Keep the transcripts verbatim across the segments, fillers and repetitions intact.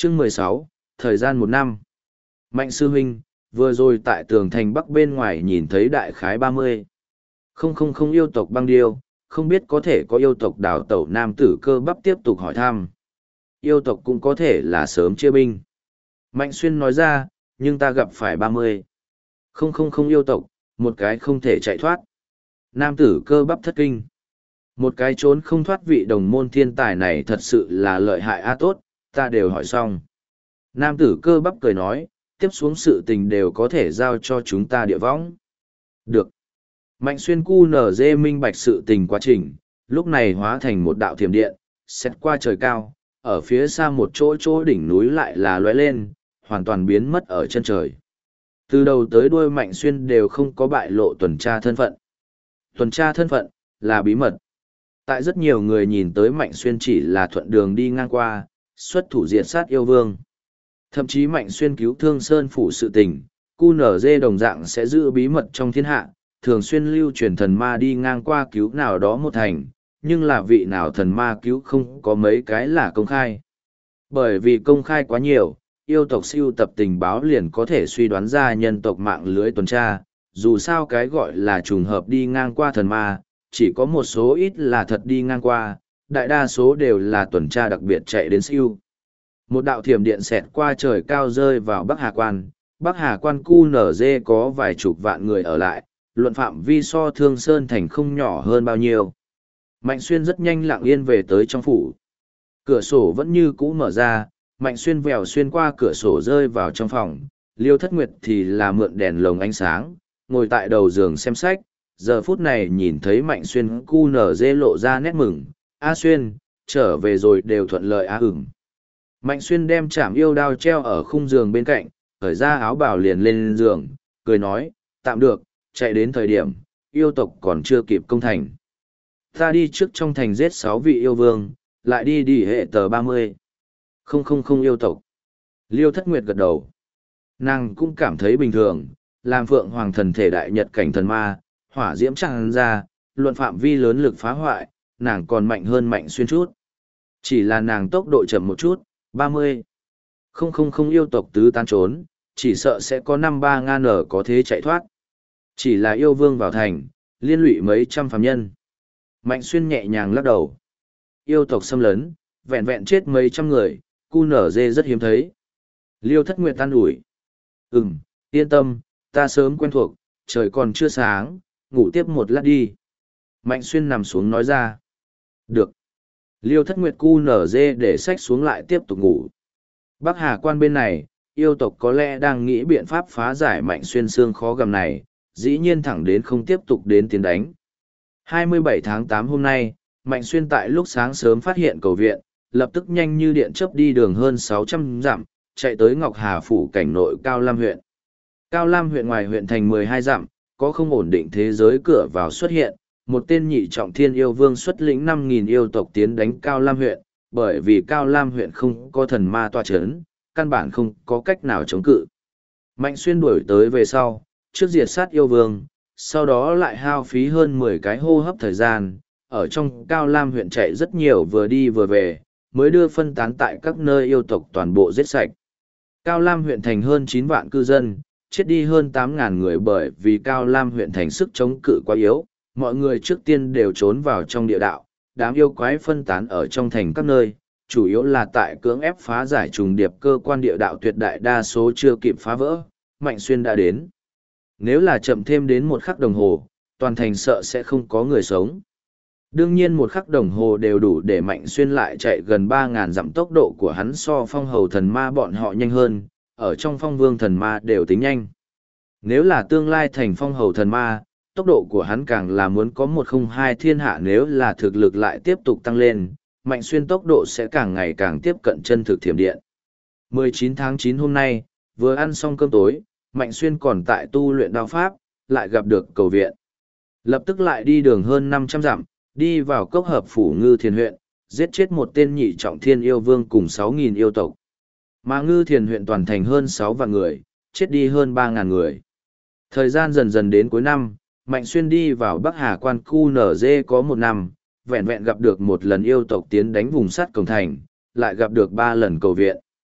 Chương mười sáu, thời gian một năm. Mạnh sư huynh, vừa rồi tại tường thành bắc bên ngoài nhìn thấy đại khái ba mươi. Không không không yêu tộc băng điêu, không biết có thể có yêu tộc đào tẩu nam tử cơ bắp tiếp tục hỏi thăm. Yêu tộc cũng có thể là sớm chia binh. Mạnh xuyên nói ra, nhưng ta gặp phải ba mươi. Không không không yêu tộc, một cái không thể chạy thoát. Nam tử cơ bắp thất kinh. Một cái trốn không thoát vị đồng môn thiên tài này thật sự là lợi hại a tốt, ta đều hỏi xong. Nam tử cơ bắp cười nói, tiếp xuống sự tình đều có thể giao cho chúng ta địa võng. Được. Mạnh xuyên cu nở dê minh bạch sự tình quá trình, lúc này hóa thành một đạo thiểm điện, xét qua trời cao, ở phía xa một chỗ chỗ đỉnh núi lại là lóe lên, hoàn toàn biến mất ở chân trời. Từ đầu tới đuôi Mạnh xuyên đều không có bại lộ tuần tra thân phận. Tuần tra thân phận, là bí mật. Tại rất nhiều người nhìn tới Mạnh xuyên chỉ là thuận đường đi ngang qua, xuất thủ diệt sát yêu vương. Thậm chí Mạnh xuyên cứu thương sơn phủ sự tình, cu nở dê đồng dạng sẽ giữ bí mật trong thiên hạ, thường xuyên lưu truyền thần ma đi ngang qua cứu nào đó một thành, nhưng là vị nào thần ma cứu không có mấy cái là công khai. Bởi vì công khai quá nhiều, yêu tộc siêu tập tình báo liền có thể suy đoán ra nhân tộc mạng lưới tuần tra, dù sao cái gọi là trùng hợp đi ngang qua thần ma, chỉ có một số ít là thật đi ngang qua, đại đa số đều là tuần tra đặc biệt chạy đến siêu. Một đạo thiểm điện xẹt qua trời cao rơi vào Bắc Hà Quan, Bắc Hà Quan cu nở dê có vài chục vạn người ở lại, luận phạm vi so Thương Sơn Thành không nhỏ hơn bao nhiêu. Mạnh Xuyên rất nhanh lặng yên về tới trong phủ. Cửa sổ vẫn như cũ mở ra, Mạnh Xuyên vèo xuyên qua cửa sổ rơi vào trong phòng, Liêu Thất Nguyệt thì là mượn đèn lồng ánh sáng, ngồi tại đầu giường xem sách, giờ phút này nhìn thấy Mạnh Xuyên cu nở dê lộ ra nét mừng, A Xuyên, trở về rồi đều thuận lợi á ửng. Mạnh Xuyên đem chảm yêu đao treo ở khung giường bên cạnh, khởi ra áo bào liền lên giường, cười nói, tạm được, chạy đến thời điểm, yêu tộc còn chưa kịp công thành. Ta đi trước trong thành giết sáu vị yêu vương, lại đi đi hệ tờ ba mươi. Không không không yêu tộc. Liêu Thất Nguyệt gật đầu. Nàng cũng cảm thấy bình thường, làm phượng hoàng thần thể đại nhật cảnh thần ma, hỏa diễm tràn ra, luận phạm vi lớn lực phá hoại, nàng còn mạnh hơn Mạnh Xuyên chút. Chỉ là nàng tốc độ chậm một chút, ba mươi. Không không không yêu tộc tứ tán trốn, chỉ sợ sẽ có năm ba ngan ở có thế chạy thoát. Chỉ là yêu vương vào thành, liên lụy mấy trăm phàm nhân. Mạnh Xuyên nhẹ nhàng lắc đầu. Yêu tộc xâm lấn, vẹn vẹn chết mấy trăm người, cu nở dê rất hiếm thấy. Liêu Thất Nguyệt tan ủi. Ừm, yên tâm, ta sớm quen thuộc, trời còn chưa sáng, ngủ tiếp một lát đi. Mạnh Xuyên nằm xuống nói ra. Được. Liêu Thất Nguyệt cu nở dê để sách xuống lại tiếp tục ngủ. Bắc Hà Quan bên này, yêu tộc có lẽ đang nghĩ biện pháp phá giải Mạnh Xuyên xương khó gầm này, dĩ nhiên thẳng đến không tiếp tục đến tiến đánh. hai mươi bảy tháng tám hôm nay, Mạnh Xuyên tại lúc sáng sớm phát hiện cầu viện, lập tức nhanh như điện chớp đi đường hơn sáu trăm dặm, chạy tới Ngọc Hà phủ cảnh nội Cao Lam huyện. Cao Lam huyện ngoài huyện thành mười hai dặm, có không ổn định thế giới cửa vào xuất hiện, một tên nhị trọng thiên yêu vương xuất lĩnh năm nghìn yêu tộc tiến đánh Cao Lam huyện, bởi vì Cao Lam huyện không có thần ma tọa chấn, căn bản không có cách nào chống cự. Mạnh Xuyên đuổi tới về sau, trước diệt sát yêu vương, sau đó lại hao phí hơn mười cái hô hấp thời gian, ở trong Cao Lam huyện chạy rất nhiều vừa đi vừa về, mới đưa phân tán tại các nơi yêu tộc toàn bộ giết sạch. Cao Lam huyện thành hơn chín vạn cư dân, chết đi hơn tám ngàn người bởi vì Cao Lam huyện thành sức chống cự quá yếu, mọi người trước tiên đều trốn vào trong địa đạo, đám yêu quái phân tán ở trong thành các nơi, chủ yếu là tại cưỡng ép phá giải trùng điệp cơ quan địa đạo tuyệt đại đa số chưa kịp phá vỡ, Mạnh Xuyên đã đến. Nếu là chậm thêm đến một khắc đồng hồ, toàn thành sợ sẽ không có người sống. Đương nhiên một khắc đồng hồ đều đủ để Mạnh Xuyên lại chạy gần ba ngàn dặm, tốc độ của hắn so phong hầu thần ma bọn họ nhanh hơn, ở trong phong vương thần ma đều tính nhanh. Nếu là tương lai thành phong hầu thần ma, tốc độ của hắn càng là muốn có một không hai thiên hạ, nếu là thực lực lại tiếp tục tăng lên, Mạnh Xuyên tốc độ sẽ càng ngày càng tiếp cận chân thực thiểm điện. mười chín tháng chín hôm nay, vừa ăn xong cơm tối, Mạnh Xuyên còn tại tu luyện đao pháp, lại gặp được cầu viện. Lập tức lại đi đường hơn năm trăm dặm, đi vào cốc hợp phủ Ngư Thiền huyện, giết chết một tên nhị trọng thiên yêu vương cùng sáu nghìn yêu tộc. Mà Ngư Thiền huyện toàn thành hơn sáu vạn người, chết đi hơn ba ngàn người. Thời gian dần dần đến cuối năm, Mạnh Xuyên đi vào Bắc Hà Quan cu nở dê có một năm, vẹn vẹn gặp được một lần yêu tộc tiến đánh vùng sắt cổng thành, lại gặp được ba lần cầu viện.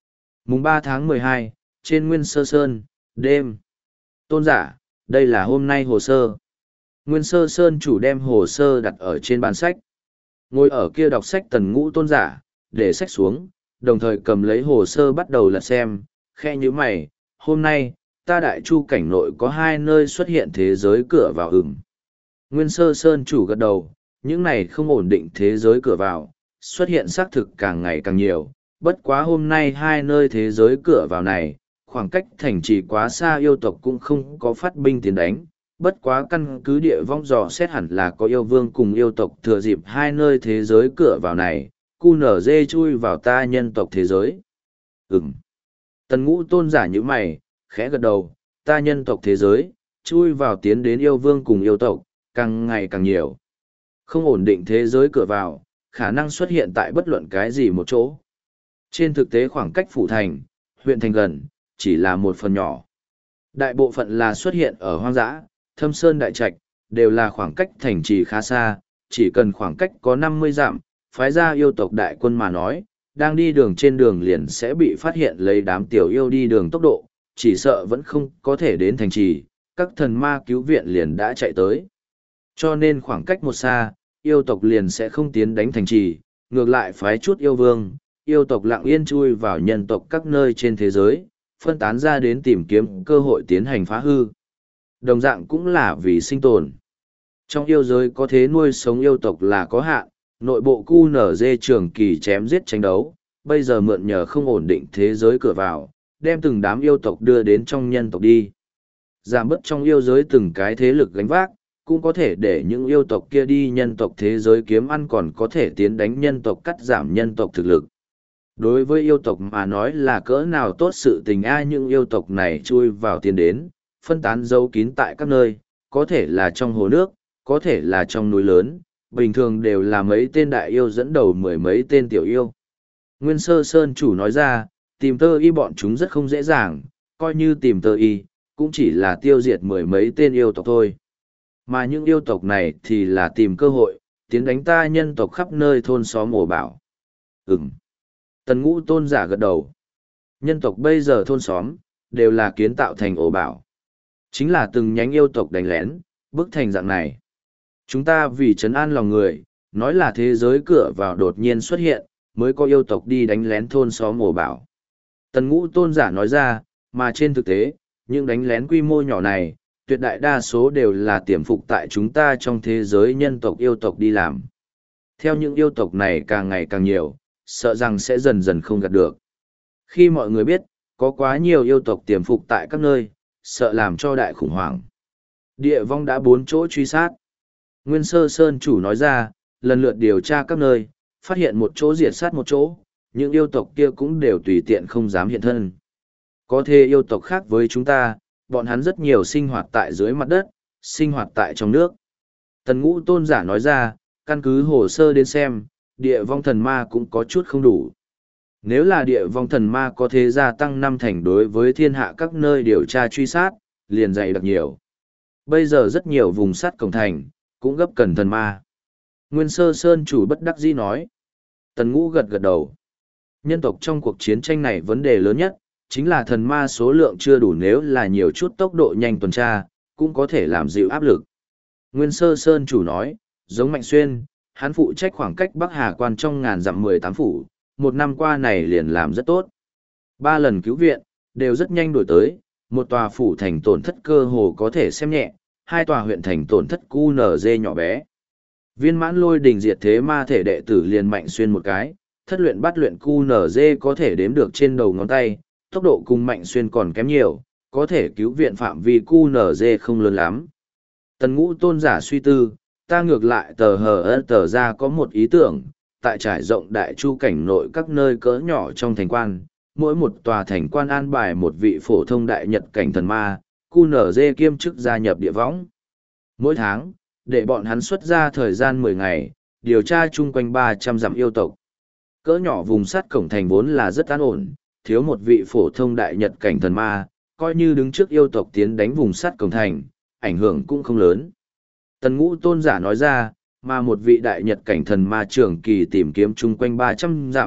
Mùng ba tháng mười hai, trên Nguyên Sơ Sơn, đêm. Tôn giả, đây là hôm nay hồ sơ. Nguyên Sơ Sơn chủ đem hồ sơ đặt ở trên bàn sách. Ngồi ở kia đọc sách Tần Ngũ tôn giả, để sách xuống, đồng thời cầm lấy hồ sơ bắt đầu lật xem, khe như mày, hôm nay, ta đại chu cảnh nội có hai nơi xuất hiện thế giới cửa vào ửng. Nguyên Sơ Sơn chủ gật đầu, những này không ổn định thế giới cửa vào, xuất hiện xác thực càng ngày càng nhiều, bất quá hôm nay hai nơi thế giới cửa vào này, khoảng cách thành trì quá xa yêu tộc cũng không có phát binh tiến đánh, bất quá căn cứ địa vong dò xét hẳn là có yêu vương cùng yêu tộc thừa dịp hai nơi thế giới cửa vào này, cu nở dê chui vào ta nhân tộc thế giới. Ừm. Tần Ngũ tôn giả như mày, khẽ gật đầu, ta nhân tộc thế giới, chui vào tiến đến yêu vương cùng yêu tộc, càng ngày càng nhiều. Không ổn định thế giới cửa vào, khả năng xuất hiện tại bất luận cái gì một chỗ. Trên thực tế khoảng cách phủ thành, huyện thành gần, chỉ là một phần nhỏ. Đại bộ phận là xuất hiện ở hoang dã, thâm sơn đại trạch, đều là khoảng cách thành trì khá xa, chỉ cần khoảng cách có năm mươi dặm, phái ra yêu tộc đại quân mà nói, đang đi đường trên đường liền sẽ bị phát hiện lấy đám tiểu yêu đi đường tốc độ, chỉ sợ vẫn không có thể đến thành trì, các thần ma cứu viện liền đã chạy tới. Cho nên khoảng cách một xa, yêu tộc liền sẽ không tiến đánh thành trì, ngược lại phái chút yêu vương, yêu tộc lặng yên chui vào nhân tộc các nơi trên thế giới, phân tán ra đến tìm kiếm cơ hội tiến hành phá hư. Đồng dạng cũng là vì sinh tồn. Trong yêu giới có thế nuôi sống yêu tộc là có hạn, nội bộ cu nở dê trường kỳ chém giết tranh đấu, bây giờ mượn nhờ không ổn định thế giới cửa vào, đem từng đám yêu tộc đưa đến trong nhân tộc đi. Giảm bớt trong yêu giới từng cái thế lực gánh vác, cũng có thể để những yêu tộc kia đi nhân tộc thế giới kiếm ăn, còn có thể tiến đánh nhân tộc, cắt giảm nhân tộc thực lực. Đối với yêu tộc mà nói là cỡ nào tốt sự tình ai, những yêu tộc này chui vào tiến đến, phân tán giấu kín tại các nơi, có thể là trong hồ nước, có thể là trong núi lớn, bình thường đều là mấy tên đại yêu dẫn đầu mười mấy tên tiểu yêu. Nguyên Sơ Sơn chủ nói ra, tìm tơ y bọn chúng rất không dễ dàng, coi như tìm tơ y, cũng chỉ là tiêu diệt mười mấy tên yêu tộc thôi. Mà những yêu tộc này thì là tìm cơ hội, tiến đánh ta nhân tộc khắp nơi thôn xóm ổ bảo. Ừm. Tần Ngũ tôn giả gật đầu. Nhân tộc bây giờ thôn xóm, đều là kiến tạo thành ổ bảo. Chính là từng nhánh yêu tộc đánh lén, bức thành dạng này. Chúng ta vì trấn an lòng người, nói là thế giới cửa vào đột nhiên xuất hiện, mới có yêu tộc đi đánh lén thôn xóm ổ bảo. Tần Ngũ tôn giả nói ra, mà trên thực tế, những đánh lén quy mô nhỏ này, tuyệt đại đa số đều là tiềm phục tại chúng ta trong thế giới nhân tộc yêu tộc đi làm. Theo những yêu tộc này càng ngày càng nhiều, sợ rằng sẽ dần dần không gạt được. Khi mọi người biết, có quá nhiều yêu tộc tiềm phục tại các nơi, sợ làm cho đại khủng hoảng. Địa vong đã bốn chỗ truy sát. Nguyên Sơ Sơn chủ nói ra, lần lượt điều tra các nơi, phát hiện một chỗ diệt sát một chỗ, những yêu tộc kia cũng đều tùy tiện không dám hiện thân. Có thể yêu tộc khác với chúng ta, bọn hắn rất nhiều sinh hoạt tại dưới mặt đất, sinh hoạt tại trong nước. Tần Ngũ tôn giả nói ra, căn cứ hồ sơ đến xem, địa vong thần ma cũng có chút không đủ. Nếu là địa vong thần ma có thể gia tăng năm thành đối với thiên hạ các nơi điều tra truy sát, liền dày đặc nhiều. Bây giờ rất nhiều vùng sắt cổng thành, cũng gấp cần thần ma. Nguyên Sơ Sơn chủ bất đắc dĩ nói. Tần Ngũ gật gật đầu. Nhân tộc trong cuộc chiến tranh này vấn đề lớn nhất, chính là thần ma số lượng chưa đủ, nếu là nhiều chút tốc độ nhanh tuần tra, cũng có thể làm dịu áp lực. Nguyên Sơ Sơn chủ nói, giống Mạnh Xuyên, hắn phụ trách khoảng cách Bắc Hà Quan trong ngàn dặm mười tám phủ, một năm qua này liền làm rất tốt. Ba lần cứu viện, đều rất nhanh đổi tới, một tòa phủ thành tổn thất cơ hồ có thể xem nhẹ, hai tòa huyện thành tổn thất cu nở dê nhỏ bé. Viên mãn lôi đình diệt thế ma thể đệ tử liền Mạnh Xuyên một cái, thất luyện bắt luyện cu nở dê có thể đếm được trên đầu ngón tay, tốc độ cùng Mạnh Xuyên còn kém nhiều, có thể cứu viện phạm vi cu nở dê không lớn lắm. Tần Ngũ tôn giả suy tư, ta ngược lại tờ hờ ơ tờ ra có một ý tưởng, tại trải rộng đại chu cảnh nội các nơi cỡ nhỏ trong thành quan, mỗi một tòa thành quan an bài một vị phổ thông đại nhật cảnh thần ma, cu nở dê kiêm chức gia nhập địa võng. Mỗi tháng, để bọn hắn xuất ra thời gian mười ngày, điều tra chung quanh ba trăm dặm yêu tộc. Cỡ nhỏ vùng sắt cổng thành vốn là rất an ổn, thiếu một vị phổ thông đại nhật cảnh thần ma, coi như đứng trước yêu tộc tiến đánh vùng sắt cổng thành, ảnh hưởng cũng không lớn. Tần Ngũ tôn giả nói ra, mà một vị đại nhật cảnh thần ma trưởng kỳ tìm kiếm chung quanh ba trăm dặm,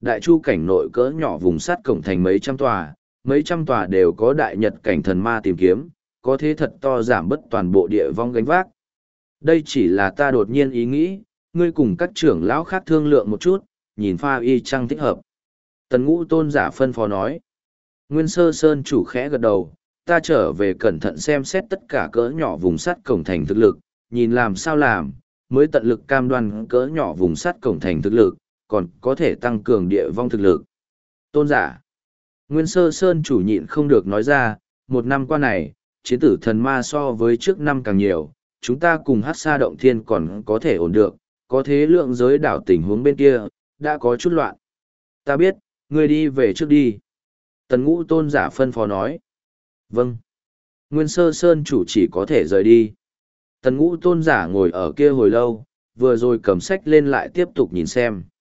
đại chu cảnh nội cỡ nhỏ vùng sắt cổng thành mấy trăm tòa, mấy trăm tòa đều có đại nhật cảnh thần ma tìm kiếm, có thế thật to giảm bớt toàn bộ địa vong gánh vác. Đây chỉ là ta đột nhiên ý nghĩ, ngươi cùng các trưởng lão khác thương lượng một chút, nhìn pha y chăng thích hợp. Tần Ngũ tôn giả phân phó nói. Nguyên Sơ Sơn chủ khẽ gật đầu, ta trở về cẩn thận xem xét tất cả cỡ nhỏ vùng sắt cổng thành thực lực, nhìn làm sao làm, mới tận lực cam đoan cỡ nhỏ vùng sắt cổng thành thực lực, còn có thể tăng cường địa vong thực lực. Tôn giả. Nguyên Sơ Sơn chủ nhịn không được nói ra, một năm qua này, chiến tử thần ma so với trước năm càng nhiều, chúng ta cùng hát xa động thiên còn có thể ổn được, có thế lượng giới đảo tình huống bên kia, đã có chút loạn. Ta biết, ngươi đi về trước đi. Tần Ngũ tôn giả phân phó nói. Vâng. Nguyên Sơ Sơn chủ chỉ có thể rời đi. Tần Ngũ tôn giả ngồi ở kia hồi lâu, vừa rồi cầm sách lên lại tiếp tục nhìn xem.